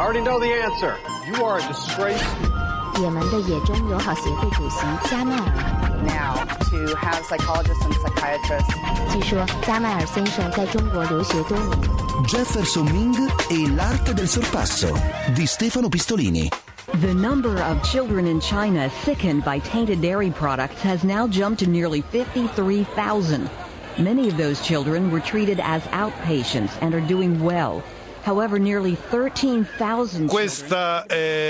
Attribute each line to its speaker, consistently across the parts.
Speaker 1: already know the answer. You are a disgrace.
Speaker 2: 也门的野中友好协会主席加迈尔。
Speaker 3: Now to have psychologists and psychiatrists.
Speaker 2: 据说加迈尔先生在中国留学多年。
Speaker 4: Jefferson Ming e l'arte del sorpasso di Stefano Pistolini.
Speaker 5: The number of children in China sickened by tainted dairy products has now jumped to nearly 53,000. Many of those children were treated as outpatients and are doing well. However, nearly 13,000
Speaker 6: Questa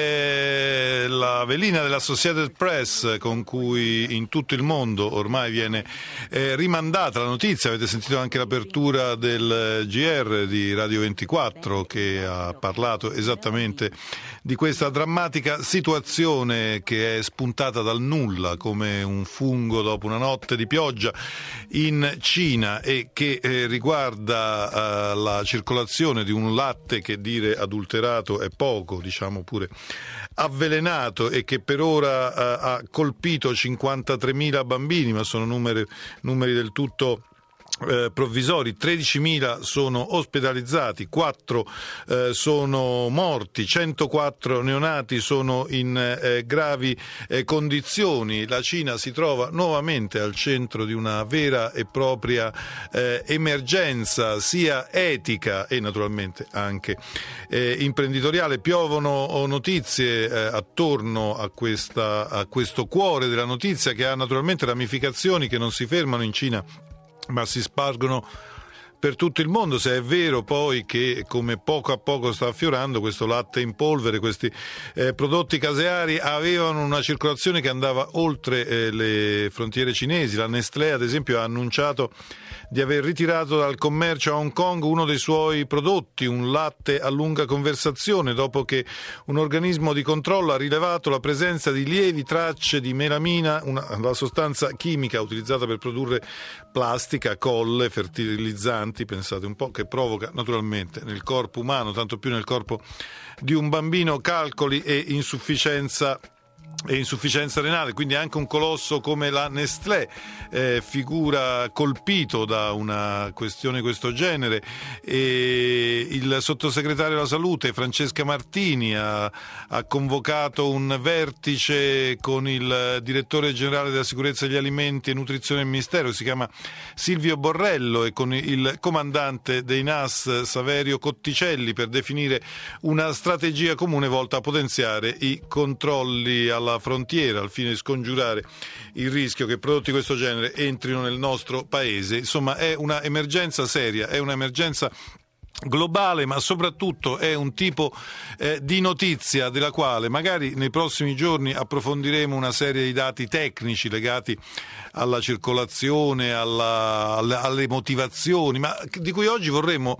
Speaker 6: è la velina dell'Associated Press con cui in tutto il mondo ormai viene rimandata la notizia. Avete sentito anche l'apertura del GR di Radio 24 che ha parlato esattamente di questa drammatica situazione che è spuntata dal nulla come un fungo dopo una notte di pioggia in Cina e che riguarda la circolazione di un latte che dire adulterato è poco, diciamo pure avvelenato, e che per ora ha colpito 53.000 bambini, ma sono numeri del tutto provvisori. 13.000 sono ospedalizzati, 4 sono morti, 104 neonati sono in gravi condizioni. La Cina si trova nuovamente al centro di una vera e propria emergenza sia etica e naturalmente anche imprenditoriale. Piovono notizie attorno a questo cuore della notizia che ha naturalmente ramificazioni che non si fermano in Cina ma si spargono per tutto il mondo, se è vero poi che come poco a poco sta affiorando questo latte in polvere, questi prodotti caseari avevano una circolazione che andava oltre le frontiere cinesi. La Nestlé ad esempio ha annunciato di aver ritirato dal commercio a Hong Kong uno dei suoi prodotti, un latte a lunga conversazione, dopo che un organismo di controllo ha rilevato la presenza di lievi tracce di melamina, la sostanza chimica utilizzata per produrre plastica, colle, fertilizzanti, pensate un po', che provoca naturalmente nel corpo umano, tanto più nel corpo di un bambino, calcoli e insufficienza renale. Quindi anche un colosso come la Nestlé figura colpito da una questione di questo genere, e il sottosegretario alla salute Francesca Martini ha convocato un vertice con il direttore generale della sicurezza degli alimenti e nutrizione del ministero, si chiama Silvio Borrello, e con il comandante dei NAS Saverio Cotticelli per definire una strategia comune volta a potenziare i controlli alla frontiera al fine di scongiurare il rischio che prodotti di questo genere entrino nel nostro paese. Insomma, è una emergenza seria, è un'emergenza globale, ma soprattutto è un tipo di notizia della quale magari nei prossimi giorni approfondiremo una serie di dati tecnici legati alla circolazione, alle motivazioni, ma di cui oggi vorremmo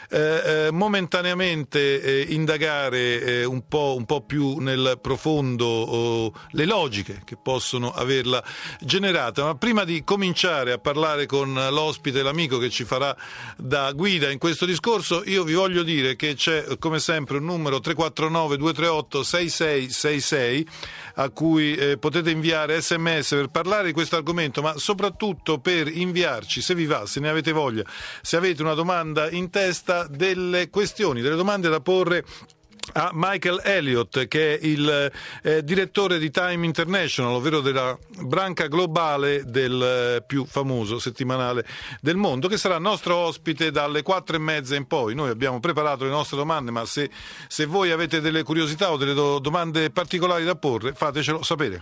Speaker 6: momentaneamente indagare un po' più nel profondo le logiche che possono averla generata. Ma prima di cominciare a parlare con l'ospite, l'amico che ci farà da guida in questo discorso, io vi voglio dire che c'è come sempre un numero 349 238 6666 a cui potete inviare SMS per parlare di questo argomento, ma soprattutto per inviarci, se vi va, se ne avete voglia, se avete una domanda in testa, delle questioni, delle domande da porre a Michael Elliott, che è il direttore di Time International, ovvero della branca globale del più famoso settimanale del mondo, che sarà nostro ospite dalle 4:30 in poi. Noi abbiamo preparato le nostre domande, ma se voi avete delle curiosità o delle domande particolari da porre, fatecelo sapere.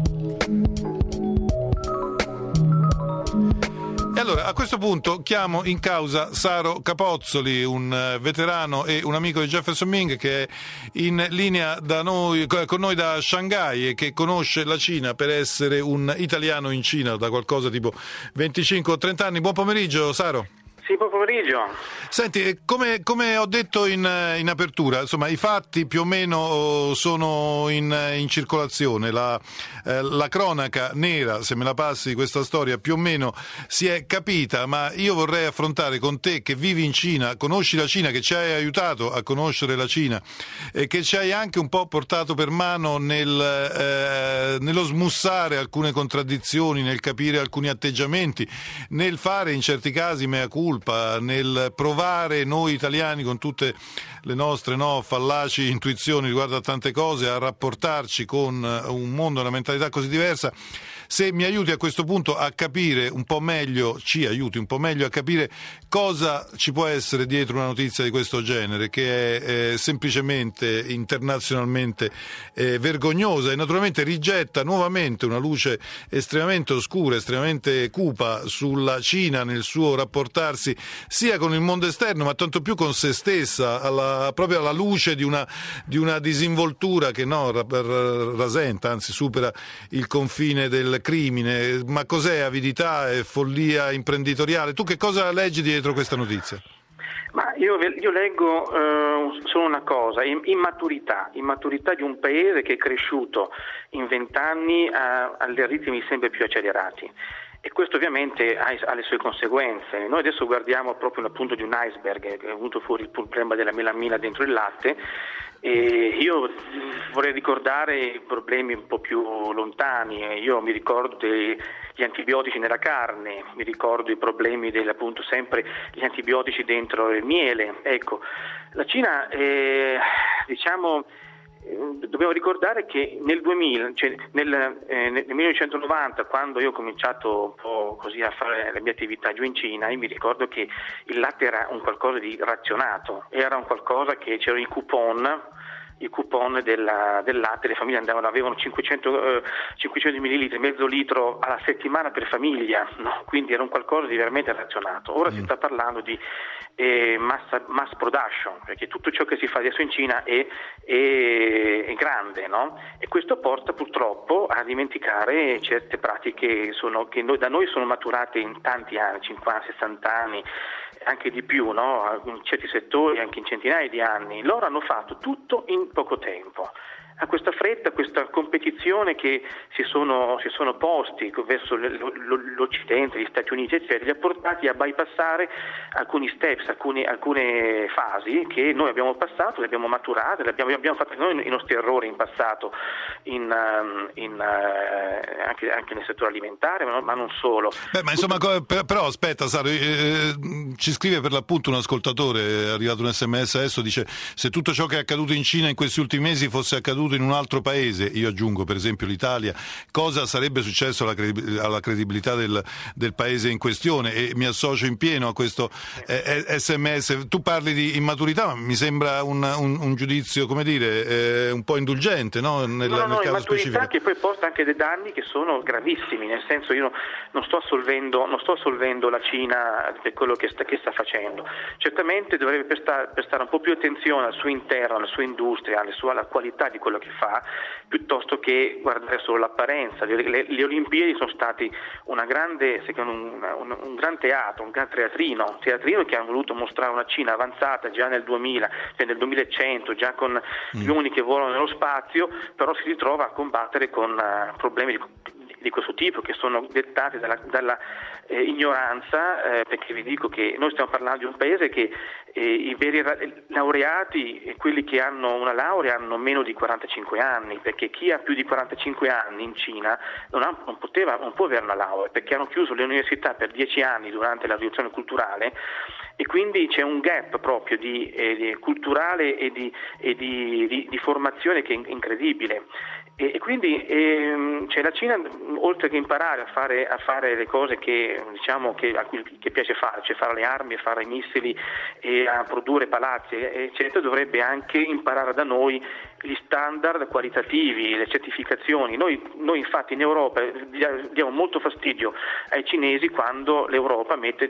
Speaker 6: Allora, a questo punto chiamo in causa Saro Capozzoli, un veterano e un amico di Jefferson Ming che è in linea con noi da Shanghai e che conosce la Cina per essere un italiano in Cina da qualcosa tipo 25 o 30 anni. Buon pomeriggio, Saro.
Speaker 7: Sì, buon pomeriggio.
Speaker 6: Senti, come ho detto in apertura, insomma, i fatti più o meno sono in circolazione. La cronaca nera, se me la passi, di questa storia più o meno si è capita, ma io vorrei affrontare con te, che vivi in Cina, conosci la Cina, che ci hai aiutato a conoscere la Cina e che ci hai anche un po' portato per mano nello smussare alcune contraddizioni, nel capire alcuni atteggiamenti, nel fare in certi casi mea culpa, nel provare noi italiani con tutte le nostre fallaci intuizioni riguardo a tante cose, a rapportarci con un mondo e una mentalità così diversa. Se mi aiuti a questo punto a capire un po' meglio, ci aiuti un po' meglio a capire cosa ci può essere dietro una notizia di questo genere, che è semplicemente internazionalmente vergognosa e naturalmente rigetta nuovamente una luce estremamente oscura, estremamente cupa sulla Cina nel suo rapportarsi sia con il mondo esterno, ma tanto più con se stessa, proprio alla luce di una disinvoltura che rasenta, anzi supera il confine del crimine. Ma cos'è avidità e follia imprenditoriale? Tu che cosa leggi dietro questa notizia?
Speaker 7: Ma io leggo solo una cosa, immaturità di un paese che è cresciuto in 20 anni a ritmi sempre più accelerati. E questo ovviamente ha le sue conseguenze. Noi adesso guardiamo proprio appunto di un iceberg, è venuto fuori il problema della melamina dentro il latte, e io vorrei ricordare i problemi un po' più lontani. Io mi ricordo gli antibiotici nella carne, mi ricordo i problemi appunto sempre gli antibiotici dentro il miele. Ecco, la Cina dobbiamo ricordare che nel 2000, cioè nel 1990, quando io ho cominciato un po' così a fare le mie attività giù in Cina, io mi ricordo che il latte era un qualcosa di razionato, era un qualcosa che c'erano i coupon del latte, le famiglie avevano 500 millilitri, mezzo litro alla settimana per famiglia, no? Quindi era un qualcosa di veramente razionato. Ora si sta parlando di mass production, perché tutto ciò che si fa adesso in Cina è grande, no? E questo porta purtroppo a dimenticare certe pratiche che da noi sono maturate in tanti anni, 50-60 anni, anche di più, no? In certi settori anche in centinaia di anni. Loro hanno fatto tutto in poco tempo. A questa fretta, questa competizione che si sono posti verso l'Occidente, gli Stati Uniti eccetera, li ha portati a bypassare alcuni steps, alcune fasi che noi abbiamo passato, le abbiamo maturate, abbiamo fatto noi i nostri errori in passato anche nel settore alimentare, ma non solo.
Speaker 6: Ma insomma, però aspetta Saro, ci scrive per l'appunto un ascoltatore, è arrivato un SMS adesso, dice: se tutto ciò che è accaduto in Cina in questi ultimi mesi fosse accaduto in un altro paese, io aggiungo per esempio l'Italia, cosa sarebbe successo alla credibilità del paese in questione? E mi associo in pieno a questo SMS. Tu parli di immaturità, ma mi sembra un giudizio, come dire, un po' indulgente, no? Nel caso specifico.
Speaker 7: Che poi porta anche dei danni che sono gravissimi, nel senso, io non sto assolvendo la Cina per quello che sta facendo. Certamente dovrebbe prestare un po' più attenzione al suo interno, alla sua industria, alla qualità di quello che fa, piuttosto che guardare solo l'apparenza. Le Olimpiadi sono stati un gran teatro, un gran teatrino che hanno voluto mostrare una Cina avanzata già nel 2000, cioè nel 2100, già con gli uomini che volano nello spazio, però si ritrova a combattere con problemi di questo tipo che sono dettati dalla ignoranza, perché vi dico che noi stiamo parlando di un paese che i veri laureati, quelli che hanno una laurea, hanno meno di 45 anni, perché chi ha più di 45 anni in Cina non può avere una laurea, perché hanno chiuso le università per 10 anni durante la rivoluzione culturale, e quindi c'è un gap proprio di culturale e di formazione che è incredibile. E quindi la Cina, oltre che imparare a fare le cose che piace fare, cioè fare le armi, fare i missili e a produrre palazzi eccetera, dovrebbe anche imparare da noi gli standard qualitativi, le certificazioni. Noi infatti in Europa diamo molto fastidio ai cinesi quando l'Europa mette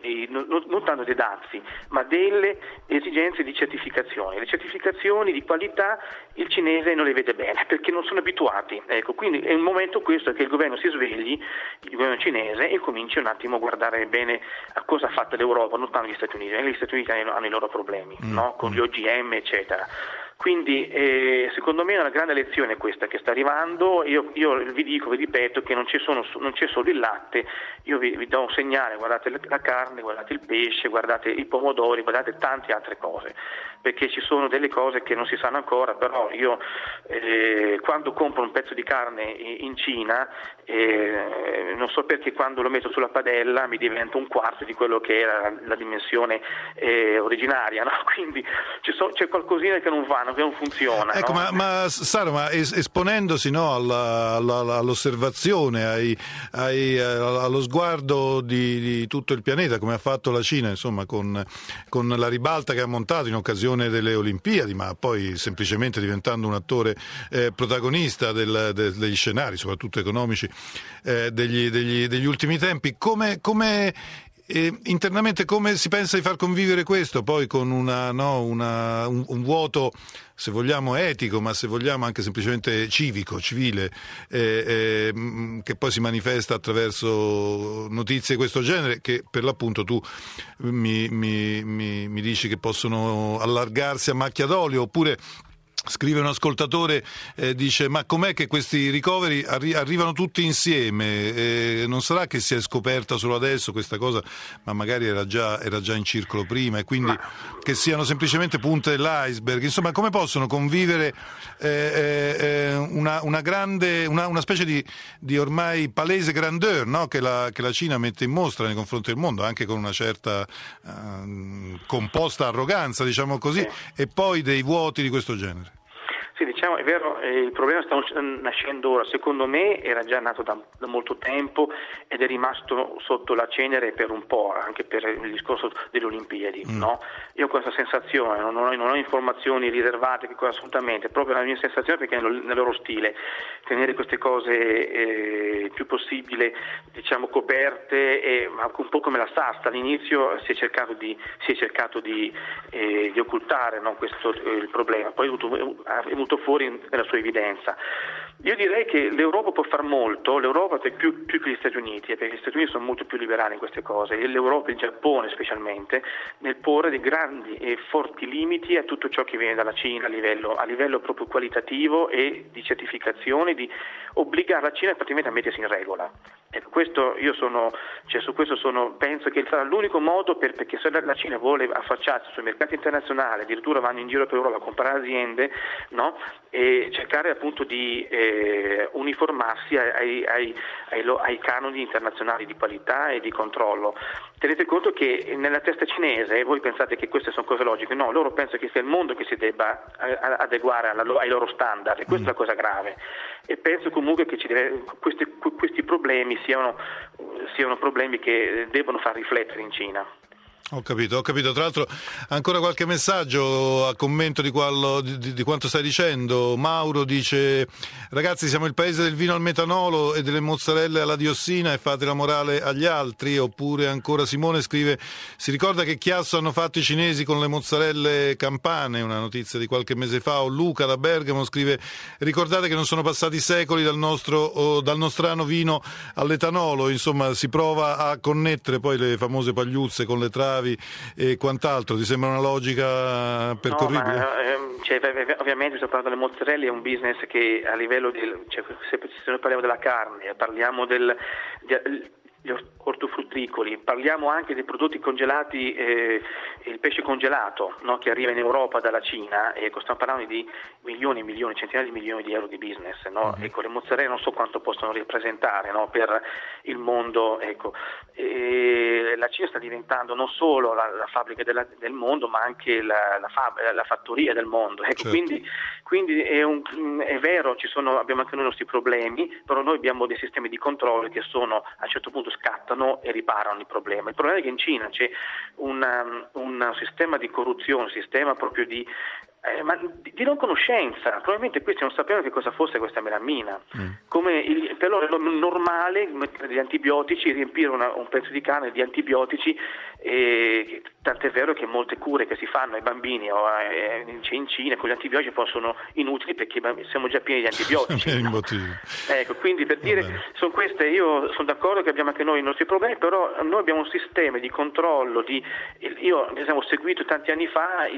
Speaker 7: non tanto dei dazi, ma delle esigenze di certificazioni. Le certificazioni di qualità il cinese non le vede bene perché non sono abituati. Ecco, quindi è un momento questo che il governo si svegli, il governo cinese, e cominci un attimo a guardare bene a cosa ha fatto l'Europa, non tanto gli Stati Uniti. Gli Stati Uniti hanno i loro problemi, no? Con gli OGM eccetera. Quindi secondo me è una grande lezione questa che sta arrivando. Io vi ripeto che non c'è solo il latte, io vi do un segnale: guardate la carne, guardate il pesce, guardate i pomodori, guardate tante altre cose, perché ci sono delle cose che non si sanno ancora. Però io quando compro un pezzo di carne in Cina, non so perché quando lo metto sulla padella mi diventa un quarto di quello che era la dimensione originaria, no? Quindi ci c'è qualcosina che non va, che non funziona.
Speaker 6: Ecco,
Speaker 7: no?
Speaker 6: ma Saro, esponendosi, no, all'osservazione, allo sguardo di tutto il pianeta, come ha fatto la Cina, insomma, con la ribalta che ha montato in occasione delle Olimpiadi, ma poi semplicemente diventando un attore protagonista degli scenari, soprattutto economici, degli ultimi tempi, come internamente come si pensa di far convivere questo poi con un vuoto, se vogliamo etico, ma se vogliamo anche semplicemente civico, civile, che poi si manifesta attraverso notizie di questo genere, che per l'appunto tu mi dici che possono allargarsi a macchia d'olio, oppure scrive un ascoltatore, dice: ma com'è che questi ricoveri arrivano tutti insieme? Non sarà che si è scoperta solo adesso questa cosa, ma magari era già in circolo prima, e quindi che siano semplicemente punte dell'iceberg? Insomma, come possono convivere una specie di ormai palese grandeur, no? che la Cina mette in mostra nei confronti del mondo, anche con una certa composta arroganza, diciamo così, e poi dei vuoti di questo genere?
Speaker 7: Sì, diciamo, è vero, il problema sta nascendo ora. Secondo me era già nato da molto tempo ed è rimasto sotto la cenere per un po', anche per il discorso delle Olimpiadi. No? Io ho questa sensazione, non ho informazioni riservate, assolutamente, proprio la mia sensazione, perché nel loro stile tenere queste cose più possibile, diciamo, coperte, ma un po' come la Sasta. All'inizio si è cercato di occultare, no, questo il problema, poi è venuto fuori nella sua evidenza. Io direi che l'Europa può far molto, l'Europa più che gli Stati Uniti, perché gli Stati Uniti sono molto più liberali in queste cose, e l'Europa, il Giappone specialmente, nel porre dei grandi e forti limiti a tutto ciò che viene dalla Cina a livello proprio qualitativo e di certificazione, di obbligare la Cina praticamente a mettersi in regola. Ecco, penso che sarà l'unico modo perché se la Cina vuole affacciarsi sui mercati internazionali, addirittura vanno in giro per Europa a comprare aziende, no? E cercare appunto di uniformarsi ai canoni internazionali di qualità e di controllo. Tenete conto che nella testa cinese, voi pensate che queste sono cose logiche, no, loro pensano che sia il mondo che si debba adeguare ai loro standard, e questa è la cosa grave. E penso comunque che questi problemi siano problemi che devono far riflettere in Cina.
Speaker 6: Ho capito. Tra l'altro ancora qualche messaggio a commento di quanto stai dicendo. Mauro dice: ragazzi, siamo il paese del vino al metanolo e delle mozzarelle alla diossina, e fate la morale agli altri. Oppure ancora Simone scrive: si ricorda che chiasso hanno fatto i cinesi con le mozzarelle campane, una notizia di qualche mese fa. O Luca da Bergamo scrive: ricordate che non sono passati secoli dal nostrano vino all'etanolo. Insomma, si prova a connettere poi le famose pagliuzze con le travi e quant'altro. Ti sembra una logica percorribile?
Speaker 7: No, ovviamente, sto parlando delle mozzarelle, è un business che a livello se noi parliamo della carne, parliamo degli ortofrutticoli, parliamo anche dei prodotti congelati, il pesce congelato, no, che arriva in Europa dalla Cina, e stiamo parlando di milioni, centinaia di milioni di euro di business, no? Ecco, le mozzarelle non so quanto possono rappresentare, no, per il mondo, ecco. E la Cina sta diventando non solo la fabbrica del mondo, ma anche la fattoria del mondo, ecco. Certo. Quindi è vero, abbiamo anche noi i nostri problemi, però noi abbiamo dei sistemi di controllo che a un certo punto scattano e riparano il problema. Il problema è che in Cina c'è un sistema di corruzione, un sistema proprio di non conoscenza. Probabilmente questi non sapevano che cosa fosse questa melamina. Per loro è normale mettere degli antibiotici, riempire un pezzo di carne di antibiotici, tant'è vero che molte cure che si fanno ai bambini in Cina con gli antibiotici sono inutili, perché siamo già pieni di antibiotici. No? Ecco, quindi per dire, sono queste, io sono d'accordo che abbiamo anche noi i nostri problemi, però noi abbiamo un sistema di controllo. Io ad esempio ho seguito tanti anni fa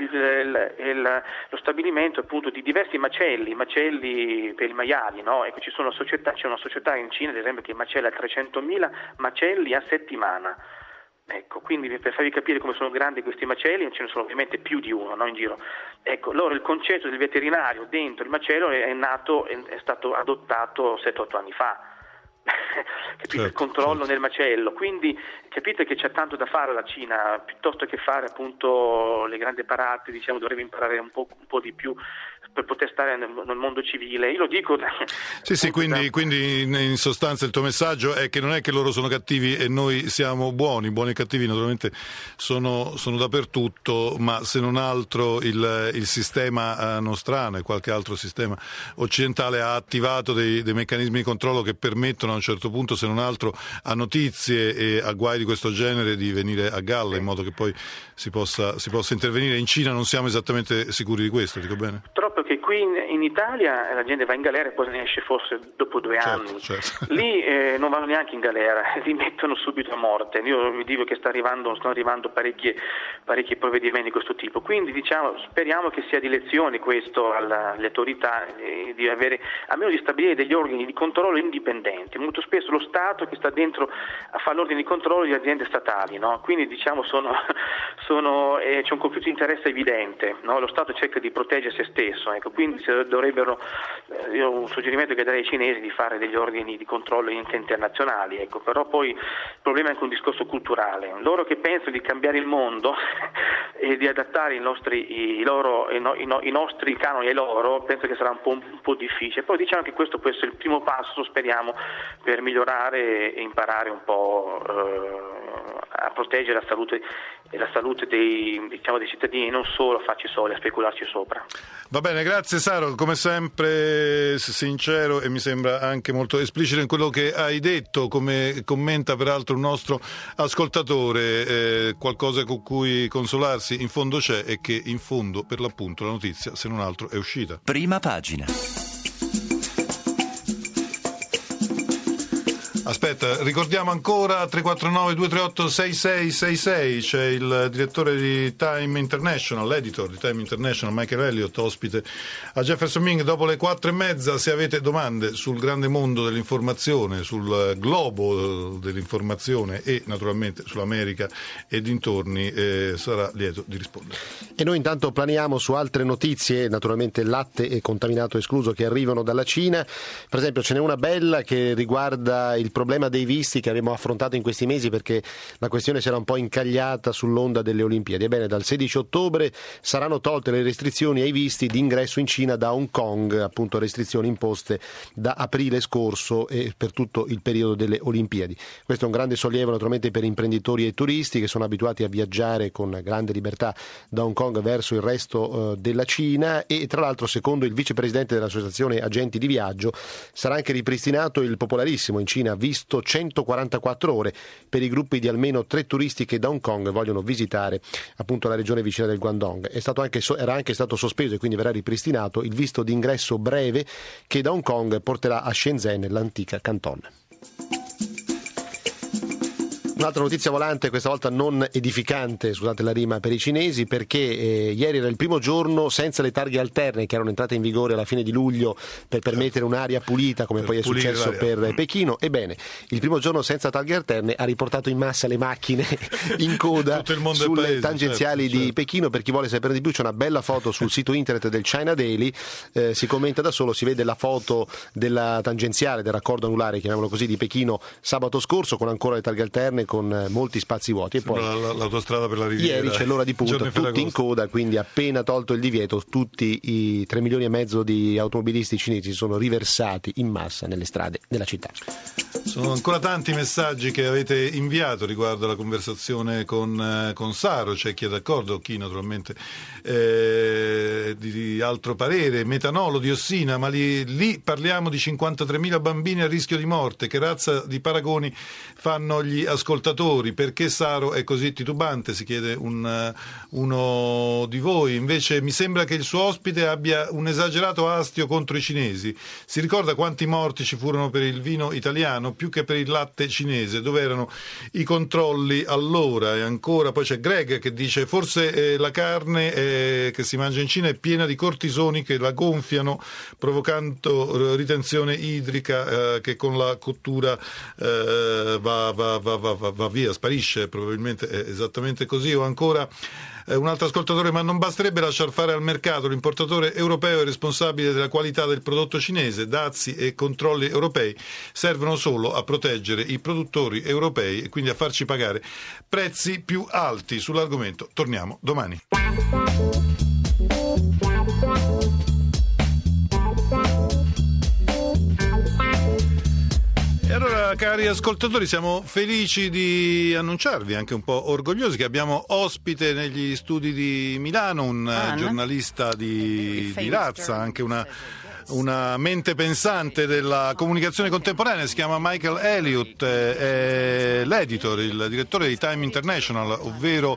Speaker 7: lo stabilimento appunto di diversi macelli per i maiali, no? Ecco, c'è una società in Cina ad esempio che macella 300.000 macelli a settimana. Ecco, quindi per farvi capire come sono grandi questi macelli, ce ne sono ovviamente più di uno, no, in giro. Ecco, loro il concetto del veterinario dentro il macello è stato adottato 7-8 anni fa. capito, il controllo nel macello. Quindi capite che c'è tanto da fare la Cina, piuttosto che fare appunto le grandi parate, diciamo, dovrebbe imparare un po' di più per poter stare nel mondo civile. Io lo dico.
Speaker 6: Sì, quindi in sostanza il tuo messaggio è che non è che loro sono cattivi e noi siamo buoni e cattivi naturalmente sono dappertutto, ma se non altro il sistema nostrano e qualche altro sistema occidentale ha attivato dei meccanismi di controllo che permettono a un certo punto, se non altro, a notizie e a guai di questo genere di venire a galla, in modo che poi si possa intervenire. In Cina non siamo esattamente sicuri di questo, dico bene?
Speaker 7: Troppo che qui in Italia la gente va in galera e poi ne esce forse dopo 2 anni.
Speaker 6: Certo.
Speaker 7: Lì non vanno neanche in galera, li mettono subito a morte. Io vi dico che stanno arrivando parecchi provvedimenti di questo tipo. Quindi speriamo che sia di lezione questo alle autorità, di avere, almeno di stabilire degli organi di controllo indipendenti. Molto spesso lo Stato che sta dentro a fare l'ordine di controllo di aziende statali, no? Quindi c'è un conflitto di interesse evidente, no? Lo Stato cerca di proteggere se stesso, ecco. Quindi dovrebbero, io ho un suggerimento che darei ai cinesi di fare degli ordini di controllo internazionali, ecco. Però poi il problema è anche un discorso culturale. Loro che pensano di cambiare il mondo e di adattare i nostri canoni ai loro, penso che sarà un po' difficile. Poi diciamo che questo può essere il primo passo, speriamo, per migliorare e imparare un po' a proteggere la salute dei cittadini, non solo a farci soldi, a specularci sopra.
Speaker 6: Va bene, grazie Saro, come sempre sincero e mi sembra anche molto esplicito in quello che hai detto, come commenta peraltro un nostro ascoltatore, qualcosa con cui consolarsi in fondo c'è, e che in fondo per l'appunto la notizia, se non altro, è uscita.
Speaker 4: Prima pagina.
Speaker 6: Aspetta, ricordiamo ancora 349-238-6666, c'è il direttore di Time International, l'editor di Time International, Michael Elliott, ospite a Jefferson Ming dopo le 4:30. Se avete domande sul grande mondo dell'informazione, sul globo dell'informazione e naturalmente sull'America e dintorni, sarà lieto di rispondere.
Speaker 8: E noi intanto planiamo su altre notizie, naturalmente latte e contaminato escluso, che arrivano dalla Cina. Per esempio ce n'è una bella che riguarda il problema dei visti che abbiamo affrontato in questi mesi, perché la questione si era un po' incagliata sull'onda delle Olimpiadi. Ebbene, dal 16 ottobre saranno tolte le restrizioni ai visti di ingresso in Cina da Hong Kong, appunto restrizioni imposte da aprile scorso e per tutto il periodo delle Olimpiadi. Questo è un grande sollievo naturalmente per imprenditori e turisti che sono abituati a viaggiare con grande libertà da Hong Kong verso il resto della Cina, e tra l'altro, secondo il vicepresidente dell'associazione agenti di viaggio, sarà anche ripristinato il popolarissimo in Cina visto 144 ore per i gruppi di almeno 3 turisti che da Hong Kong vogliono visitare appunto la regione vicina del Guangdong. Era anche stato sospeso, e quindi verrà ripristinato il visto di ingresso breve che da Hong Kong porterà a Shenzhen, l'antica Canton. Un'altra notizia volante, questa volta non edificante, scusate la rima, per i cinesi, perché ieri era il primo giorno senza le targhe alterne che erano entrate in vigore alla fine di luglio per permettere un'aria pulita, come poi è successo per Pechino. Ebbene, il primo giorno senza targhe alterne ha riportato in massa le macchine in coda sulle paese, tangenziali di Pechino. Per chi vuole sapere di più c'è una bella foto sul sito internet del China Daily, si commenta da solo, si vede la foto della tangenziale, del raccordo anulare, chiamiamolo così, di Pechino sabato scorso, con ancora le targhe alterne, con molti spazi vuoti, e poi
Speaker 6: l'autostrada per la Riviera.
Speaker 8: Ieri c'è l'ora di punta, tutti in coda, quindi appena tolto il divieto tutti i 3,5 milioni di automobilisti cinesi sono riversati in massa nelle strade della città.
Speaker 6: Sono ancora tanti messaggi che avete inviato riguardo alla conversazione con Saro, c'è chi è d'accordo, chi naturalmente di altro parere. Metanolo, diossina, ma lì parliamo di 53.000 bambini a rischio di morte. Che razza di paragoni fanno gli ascoltatori? Perché Saro è così titubante, si chiede uno di voi. Invece mi sembra che il suo ospite abbia un esagerato astio contro i cinesi. Si ricorda quanti morti ci furono per il vino italiano più che per il latte cinese? Dove erano i controlli allora? E ancora poi c'è Greg che dice forse la carne che si mangia in Cina è piena di cortisoni che la gonfiano, provocando ritenzione idrica che con la cottura va via, sparisce, probabilmente è esattamente così. O ancora un altro ascoltatore: ma non basterebbe lasciar fare al mercato? L'importatore europeo è responsabile della qualità del prodotto cinese. Dazi e controlli europei servono solo a proteggere i produttori europei e quindi a farci pagare prezzi più alti. Sull'argomento torniamo domani. E allora, cari ascoltatori, siamo felici di annunciarvi, anche un po' orgogliosi, che abbiamo ospite negli studi di Milano un giornalista di razza, anche una mente pensante della comunicazione contemporanea. Si chiama Michael Elliott, è l'editor, il direttore di Time International, ovvero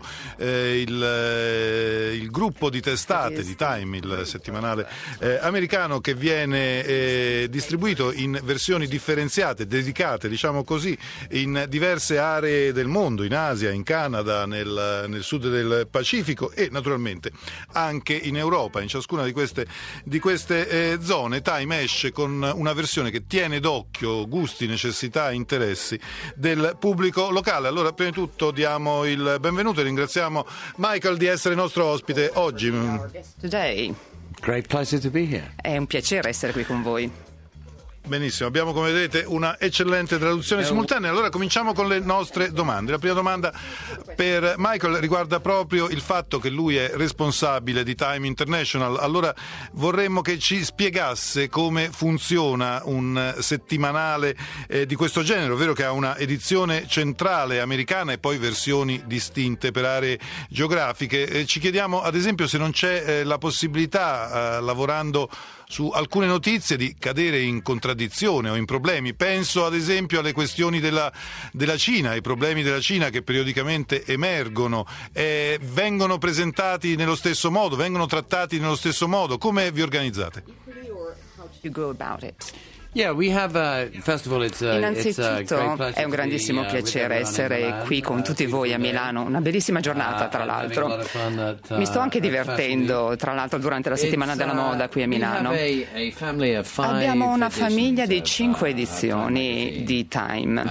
Speaker 6: il gruppo di testate di Time, il settimanale americano, che viene distribuito in versioni differenziate, dedicate, diciamo così, in diverse aree del mondo, in Asia, in Canada, nel sud del Pacifico e naturalmente anche in Europa. In ciascuna di queste zone Time esce con una versione che tiene d'occhio gusti, necessità e interessi del pubblico locale. Allora, prima di tutto diamo il benvenuto e ringraziamo Michael di essere nostro ospite oggi.
Speaker 9: Today.
Speaker 10: Great pleasure to be here.
Speaker 9: È un piacere essere qui con voi.
Speaker 6: Benissimo, abbiamo, come vedete, una eccellente traduzione simultanea. Allora cominciamo con le nostre domande. La prima domanda per Michael riguarda proprio il fatto che lui è responsabile di Time International. Allora vorremmo che ci spiegasse come funziona un settimanale di questo genere, ovvero che ha una edizione centrale americana e poi versioni distinte per aree geografiche. Ci chiediamo ad esempio se non c'è la possibilità, lavorando su alcune notizie, di cadere in contraddizione o in problemi. Penso ad esempio alle questioni della Cina, ai problemi della Cina che periodicamente emergono, vengono presentati nello stesso modo, vengono trattati nello stesso modo. Come vi organizzate?
Speaker 9: You go about it.
Speaker 10: Innanzitutto
Speaker 9: è un grandissimo piacere essere qui con tutti voi a Milano, una bellissima giornata tra l'altro. Mi sto anche divertendo tra l'altro durante la settimana della moda qui a Milano. Abbiamo una famiglia di 5 edizioni di Time.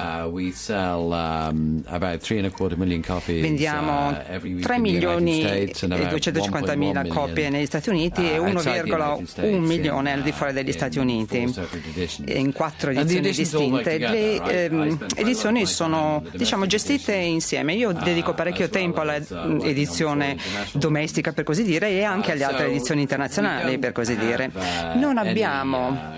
Speaker 9: Vendiamo 3 milioni e 250 mila copie negli Stati Uniti e 1,1 milione al di fuori degli Stati Uniti. In 4 edizioni distinte. Le edizioni sono, diciamo, gestite insieme. Io dedico parecchio tempo all'edizione domestica, per così dire, e anche alle altre edizioni internazionali, per così dire. Non abbiamo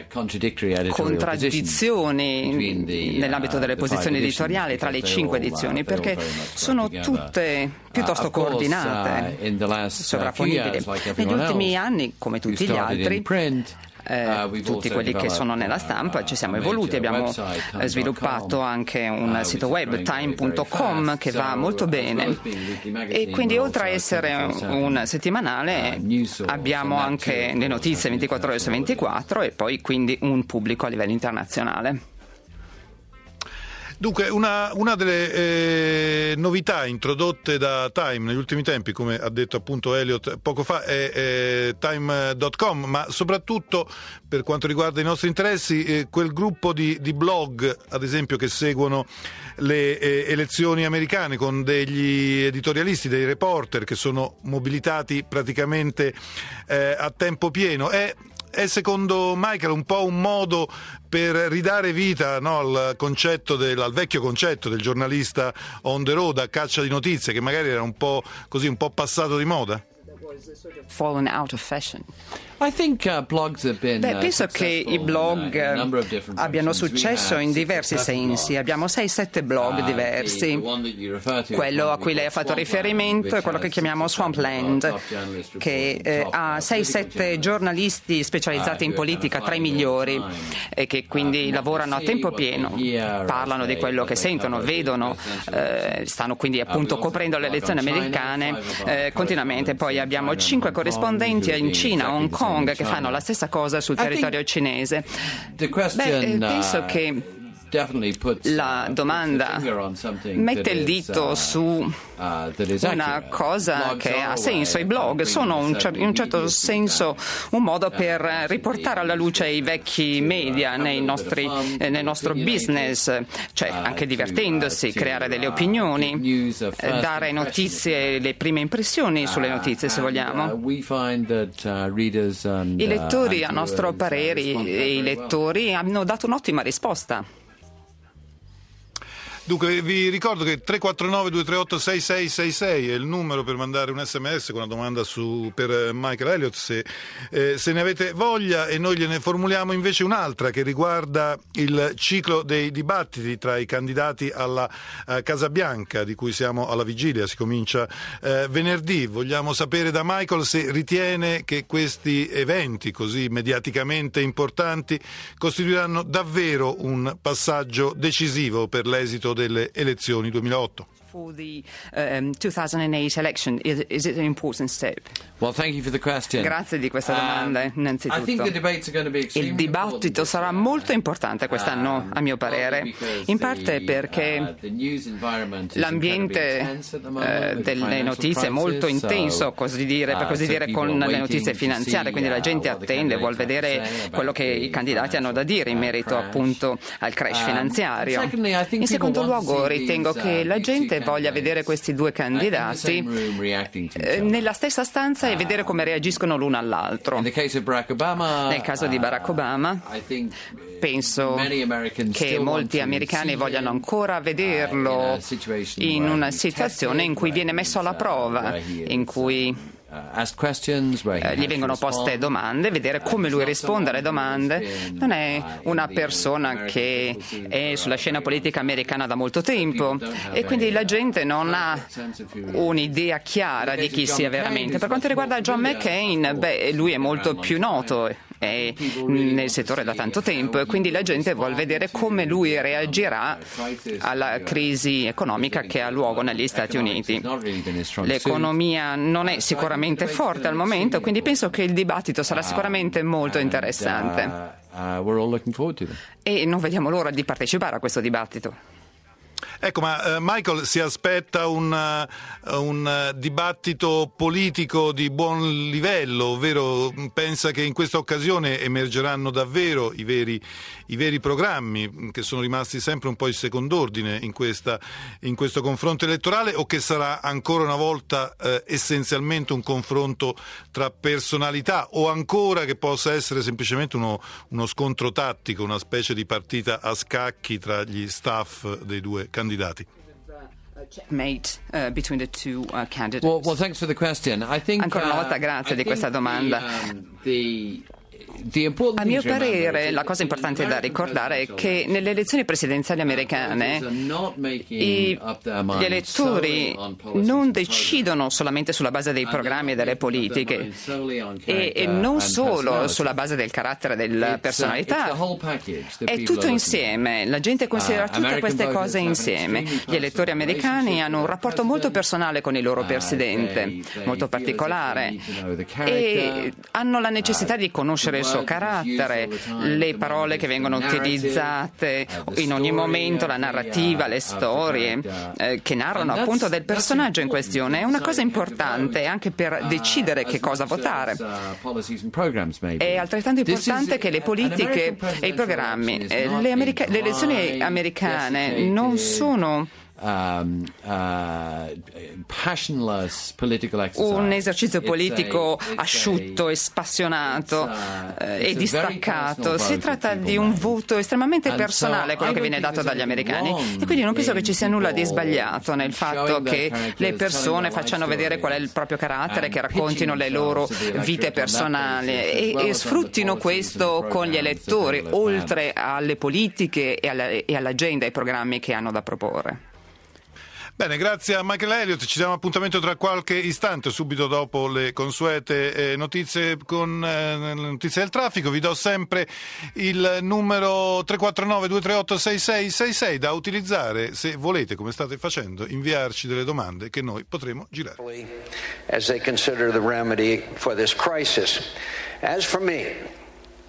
Speaker 9: contraddizioni nell'ambito delle posizioni editoriali tra le 5 edizioni, perché sono tutte piuttosto coordinate, sovrapponibili. Negli ultimi anni, come tutti gli altri, tutti quelli che sono nella stampa, ci siamo evoluti, abbiamo sviluppato anche un sito web, time.com, che va molto bene, e quindi oltre a essere un settimanale abbiamo anche le notizie 24 ore su 24 e poi quindi un pubblico a livello internazionale.
Speaker 6: Dunque, una delle novità introdotte da Time negli ultimi tempi, come ha detto appunto Elliott poco fa, è time.com, ma soprattutto per quanto riguarda i nostri interessi, quel gruppo di blog, ad esempio, che seguono le elezioni americane, con degli editorialisti, dei reporter che sono mobilitati praticamente a tempo pieno. È secondo Michael un po' un modo per ridare vita, no, al vecchio concetto del giornalista on the road, a caccia di notizie, che magari era un po' passato di moda?
Speaker 9: Fallen out of fashion.
Speaker 10: Penso
Speaker 9: che i blog abbiano successo in diversi sensi. Abbiamo 6-7 blog diversi. Quello a cui lei ha fatto riferimento è quello che chiamiamo Swampland, che ha 6-7 giornalisti specializzati in politica, tra i migliori, e che quindi lavorano a tempo pieno, parlano di quello che sentono, vedono, stanno quindi appunto coprendo le elezioni americane continuamente. Poi abbiamo 5 corrispondenti in Cina, Hong Kong, che fanno la stessa cosa sul territorio cinese. Penso che La domanda mette il dito su una cosa che ha senso. I blog sono in un certo senso un modo per riportare alla luce i vecchi media nel nostro business, cioè anche divertendosi, creare delle opinioni, dare notizie, le prime impressioni sulle notizie, se vogliamo. I lettori, a nostro parere, i lettori hanno dato un'ottima risposta.
Speaker 6: Dunque vi ricordo che 349-238-6666 è il numero per mandare un sms con una domanda per Michael Elliott, se ne avete voglia, e noi gliene formuliamo invece un'altra che riguarda il ciclo dei dibattiti tra i candidati alla Casa Bianca, di cui siamo alla vigilia. Si comincia venerdì. Vogliamo sapere da Michael se ritiene che questi eventi così mediaticamente importanti costituiranno davvero un passaggio decisivo per l'esito delle elezioni 2008.
Speaker 9: For the 2008 election, is it an important step?
Speaker 10: Well, thank you for the question.
Speaker 9: Grazie di questa domanda, innanzitutto.
Speaker 10: I think the debates are going to be
Speaker 9: Il dibattito sarà molto importante quest'anno, a mio parere, in parte perché l'ambiente delle notizie è molto intenso, per così dire, con le notizie finanziarie, quindi la gente attende, vuol vedere quello che i candidati hanno da dire in merito appunto al crash finanziario. In secondo luogo, ritengo che la gente voglia vedere questi due candidati nella stessa stanza e vedere come reagiscono l'uno all'altro. Nel caso di Barack Obama, penso che molti americani vogliano ancora vederlo in una situazione in cui viene messo alla prova, in cui gli vengono poste domande, vedere come lui risponde alle domande. Non è una persona che è sulla scena politica americana da molto tempo e quindi la gente non ha un'idea chiara di chi sia veramente. Per quanto riguarda John McCain, lui è molto più noto, è nel settore da tanto tempo e quindi la gente vuole vedere come lui reagirà alla crisi economica che ha luogo negli Stati Uniti. L'economia non è sicuramente forte al momento, quindi penso che il dibattito sarà sicuramente molto interessante e non vediamo l'ora di partecipare a questo dibattito.
Speaker 6: Ecco, ma Michael si aspetta un dibattito politico di buon livello, ovvero pensa che in questa occasione emergeranno davvero i veri programmi che sono rimasti sempre un po' in second'ordine in questo confronto elettorale, o che sarà ancora una volta essenzialmente un confronto tra personalità, o ancora che possa essere semplicemente uno scontro tattico, una specie di partita a scacchi tra gli staff dei due candidati?
Speaker 9: Between the two candidates.
Speaker 10: Well, thanks for the question. I think,
Speaker 9: ancora una volta grazie di questa domanda. A mio parere, la cosa importante da ricordare è che nelle elezioni presidenziali americane gli elettori non decidono solamente sulla base dei programmi e delle politiche e non solo sulla base del carattere e della personalità. È tutto insieme, la gente considera tutte queste cose insieme. Gli elettori americani hanno un rapporto molto personale con il loro presidente, molto particolare, e hanno la necessità di conoscere il suo carattere, le parole che vengono utilizzate in ogni momento, la narrativa, le storie che narrano appunto del personaggio in questione. È una cosa importante anche per decidere che cosa votare. È altrettanto importante che le politiche e i programmi, le elezioni americane non sono un esercizio politico asciutto e spassionato e distaccato. Si tratta di un voto estremamente personale, quello che viene dato dagli americani, e quindi non penso che ci sia nulla di sbagliato nel fatto che le persone facciano vedere qual è il proprio carattere, che raccontino le loro vite personali e sfruttino questo con gli elettori, oltre alle politiche e all'agenda e ai programmi che hanno da proporre.
Speaker 6: Bene, grazie a Michael Elliott. Ci diamo appuntamento tra qualche istante, subito dopo le consuete notizie notizie del traffico. Vi do sempre il numero 349-238-6666 da utilizzare se volete, come state facendo, inviarci delle domande che noi potremo girare.
Speaker 11: As they consider the remedy for this crisis. As for me,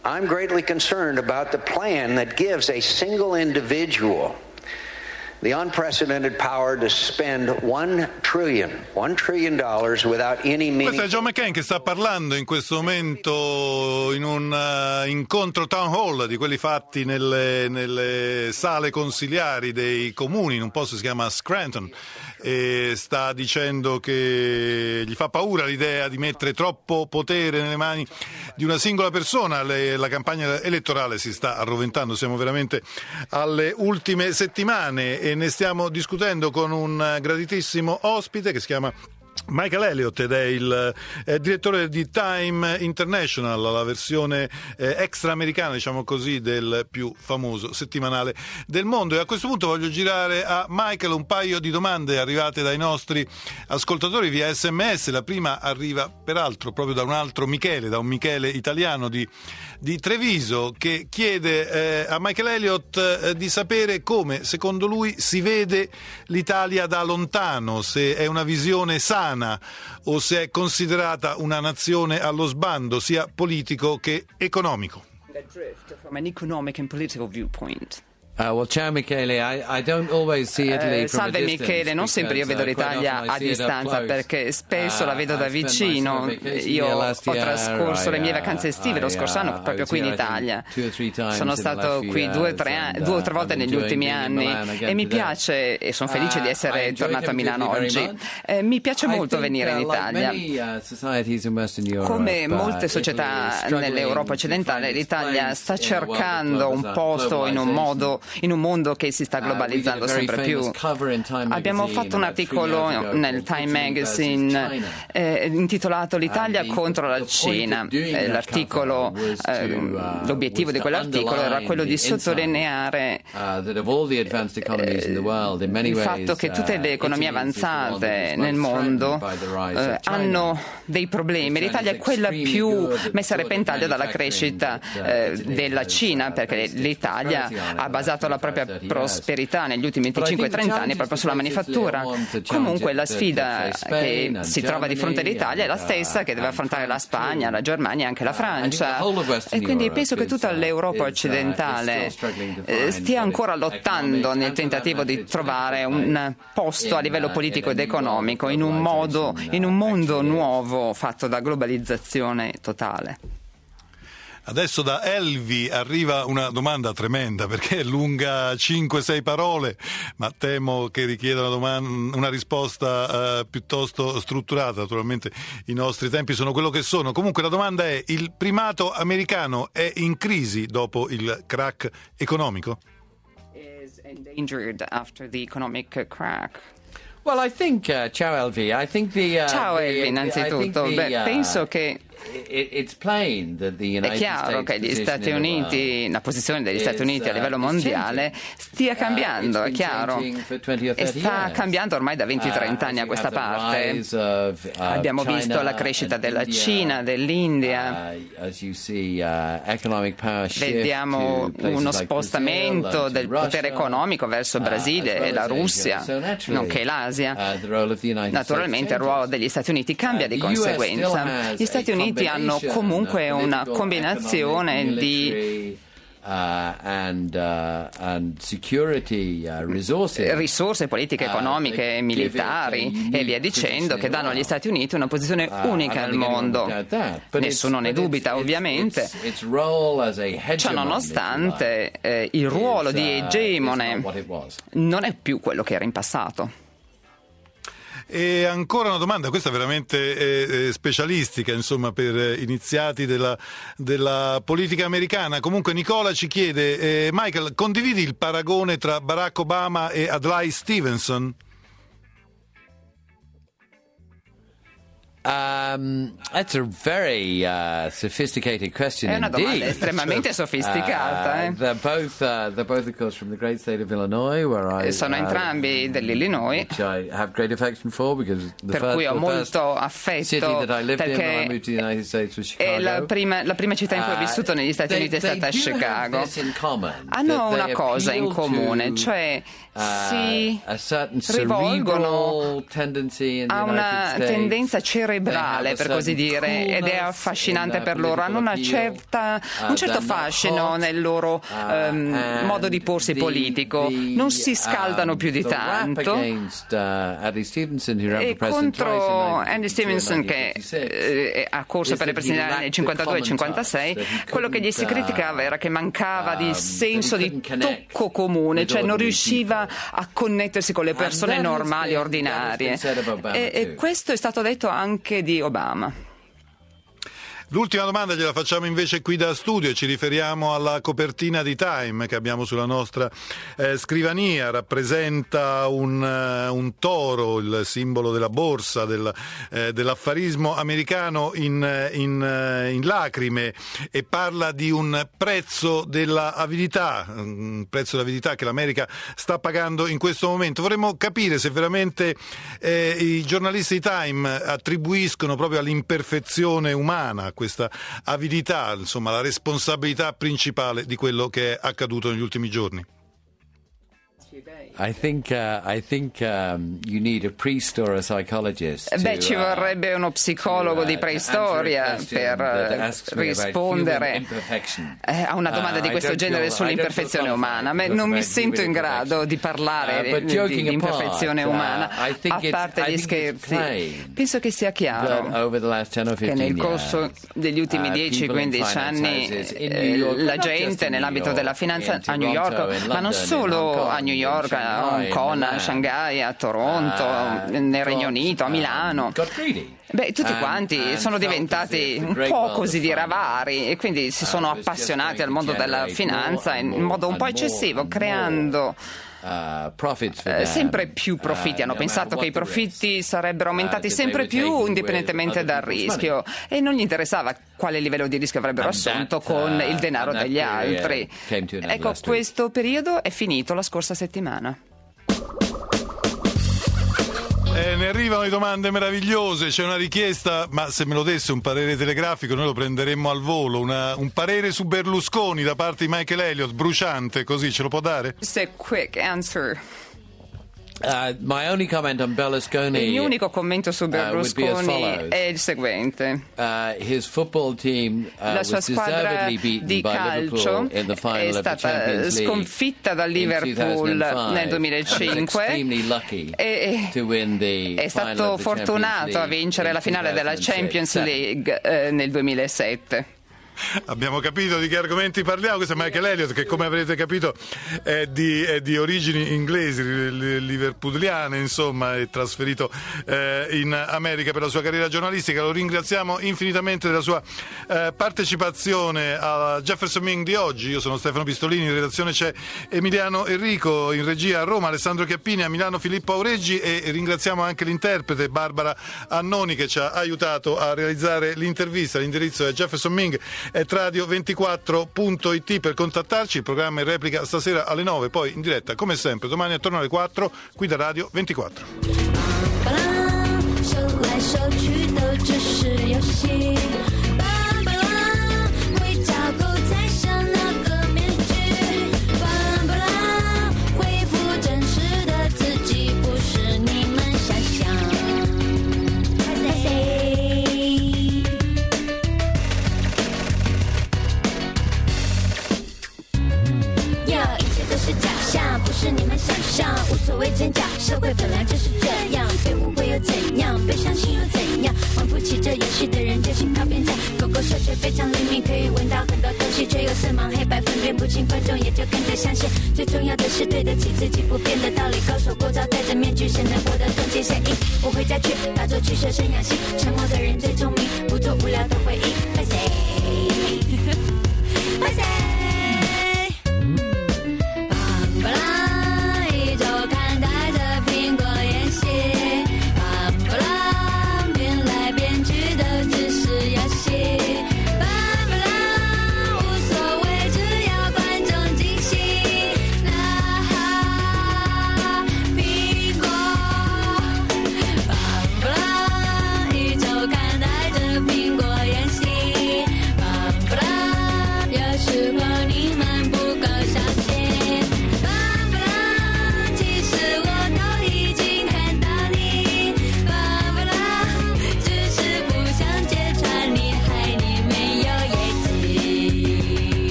Speaker 11: I'm greatly concerned about the plan that gives a single individual the unprecedented power to spend $1 trillion without any meaning.
Speaker 6: Questo è John McCain che sta parlando in questo momento in un incontro town hall di quelli fatti nelle sale consiliari dei comuni in un posto che si chiama Scranton, e sta dicendo che gli fa paura l'idea di mettere troppo potere nelle mani di una singola persona. La campagna elettorale si sta arroventando, siamo veramente alle ultime settimane e ne stiamo discutendo con un graditissimo ospite che si chiama Michael Elliott ed è il direttore di Time International, la versione extraamericana, diciamo così, del più famoso settimanale del mondo. E a questo punto voglio girare a Michael un paio di domande arrivate dai nostri ascoltatori via SMS. La prima arriva peraltro proprio da un altro Michele, da un Michele italiano di Treviso, che chiede a Michael Elliott di sapere come secondo lui si vede l'Italia da lontano, se è una visione sana o se è considerata una nazione allo sbando sia politico che economico.
Speaker 9: From an economic and political viewpoint.
Speaker 10: Well, ciao Michele, I don't always see Italy from
Speaker 9: Salve
Speaker 10: a distance,
Speaker 9: Michele, non sempre io vedo l'Italia a distanza perché spesso la vedo da vicino. Io ho trascorso le mie vacanze estive lo scorso anno proprio qui in Italia. Sono stato qui due o tre volte negli ultimi anni e mi piace e sono felice di essere tornato a Milano oggi. Mi piace molto venire in Italia. Come molte società nell'Europa occidentale, l'Italia sta cercando un posto in un mondo che si sta globalizzando sempre più. Abbiamo fatto un articolo nel Time Magazine intitolato L'Italia contro la Cina. L'obiettivo di quell'articolo era quello di sottolineare il fatto che tutte le economie avanzate nel mondo hanno dei problemi. L'Italia è quella più messa a repentaglio dalla crescita della Cina, perché l'Italia ha basato la propria prosperità negli ultimi 25-30 anni proprio sulla manifattura. Comunque la sfida che si trova di fronte all'Italia è la stessa che deve affrontare la Spagna, la Germania e anche la Francia. E quindi penso che tutta l'Europa occidentale stia ancora lottando nel tentativo di trovare un posto a livello politico ed economico in un mondo nuovo fatto da globalizzazione totale.
Speaker 6: Adesso da Elvi arriva una domanda tremenda perché è lunga 5-6 parole, ma temo che richieda una risposta piuttosto strutturata. Naturalmente i nostri tempi sono quello che sono. Comunque la domanda è: il primato americano è in crisi dopo il crack economico?
Speaker 9: Is endangered after the economic crack.
Speaker 10: Well, I think, ciao Elvi,
Speaker 9: ciao Elvi, innanzitutto. Penso che è chiaro che gli Stati Uniti, la posizione degli Stati Uniti a livello mondiale stia cambiando, è chiaro, e sta cambiando ormai da 20-30 anni a questa parte. Abbiamo visto la crescita della Cina, dell'India, vediamo uno spostamento del potere economico verso il Brasile e la Russia, nonché l'Asia. Naturalmente il ruolo degli Stati Uniti cambia di conseguenza. Gli Stati Uniti hanno comunque una combinazione di risorse politiche, economiche e militari e via dicendo, che danno agli Stati Uniti una posizione unica al mondo. Nessuno ne dubita, ovviamente. Ciò nonostante, il ruolo di egemone non è più quello che era in passato.
Speaker 6: E ancora una domanda, questa è veramente specialistica, insomma, per iniziati della politica americana. Comunque Nicola ci chiede: Michael, condividi il paragone tra Barack Obama e Adlai Stevenson?
Speaker 10: That's a very sophisticated question.
Speaker 9: È una domanda estremamente sofisticata.
Speaker 10: They're both of course from the great state of Illinois, where
Speaker 9: sono entrambi dell'Illinois,
Speaker 10: which I have great affection for, because
Speaker 9: per cui ho molto affetto, perché la prima città in cui ho vissuto negli Stati Uniti è stata Chicago. Hanno una cosa in comune, cioè si rivolgono a una tendenza cerebrale cerebrale, per così dire, ed è affascinante per loro. Hanno un certo fascino nel loro modo di porsi politico. Non si scaldano più di tanto. E contro Andy Stevenson, che ha corso per le presidenziali nel 52 e 56, quello che gli si criticava era che mancava di senso di tocco comune, cioè non riusciva a connettersi con le persone normali, ordinarie. E questo è stato detto anche di Obama.
Speaker 6: L'ultima domanda gliela facciamo invece qui da studio e ci riferiamo alla copertina di Time che abbiamo sulla nostra scrivania. Rappresenta un toro, il simbolo della borsa, dell'affarismo americano in lacrime, e parla di un prezzo della avidità, che l'America sta pagando in questo momento. Vorremmo capire se veramente i giornalisti di Time attribuiscono proprio all'imperfezione umana questa avidità, insomma, la responsabilità principale di quello che è accaduto negli ultimi giorni.
Speaker 10: I think you need a priest or a psychologist.
Speaker 9: Ci vorrebbe uno psicologo di preistoria per rispondere a una domanda di questo genere sull'imperfezione umana. Ma non mi sento in grado di parlare di imperfezione umana. A parte gli scherzi, penso che sia chiaro che nel corso degli ultimi 10-15 anni la gente nell'ambito della finanza a New York, ma non solo a New York, a Hong Kong, a Shanghai, a Toronto, nel Regno Unito, a Milano. Tutti quanti sono diventati un po' così dire avari e quindi si sono appassionati al mondo della finanza in modo un po' eccessivo, creando sempre più profitti. Hanno pensato che i profitti sarebbero aumentati sempre più indipendentemente dal rischio e non gli interessava quale livello di rischio avrebbero assunto con il denaro degli altri. Ecco, questo periodo è finito la scorsa settimana.
Speaker 6: Ne arrivano di domande meravigliose, c'è una richiesta, ma se me lo desse un parere telegrafico noi lo prenderemmo al volo, un parere su Berlusconi da parte di Michael Elliott, bruciante, così ce lo può dare?
Speaker 9: Just a quick answer.
Speaker 10: My only comment on Berlusconi,
Speaker 9: il mio unico commento su Berlusconi è il seguente.
Speaker 10: His football team,
Speaker 9: la sua squadra di calcio è stata sconfitta dal Liverpool nel 2005 e è stato fortunato a vincere la finale della Champions League nel 2007.
Speaker 6: Abbiamo capito di che argomenti parliamo. Questo è Michael Elliott, che come avrete capito è di origini inglesi, liverpudliane, insomma, è trasferito in America per la sua carriera giornalistica. Lo ringraziamo infinitamente della sua partecipazione alla Jefferson Meeting di oggi. Io sono Stefano Pistolini, in redazione c'è Emiliano Enrico, in regia a Roma Alessandro Chiappini, a Milano Filippo Aureggi, e ringraziamo anche l'interprete Barbara Annoni che ci ha aiutato a realizzare l'intervista. L'indirizzo è jeffersonming@radio24.it per contattarci. Il programma in replica stasera alle 9, poi in diretta come sempre domani attorno alle 4 qui da Radio 24.
Speaker 12: 无所谓真假，社会本来就是这样，被误会又怎样，被相信又怎样，玩不起这游戏的人就请靠边站。狗狗嗅觉非常灵敏，可以闻到很多东西，却又色盲黑白分辨不清，观众也就跟着相信。最重要的是对得起自己不变的道理，高手过招戴着面具，谁能获得终结谁赢？我会再去打坐去设身养性，沉默的人最聪明，不做无聊的回应。拜谁？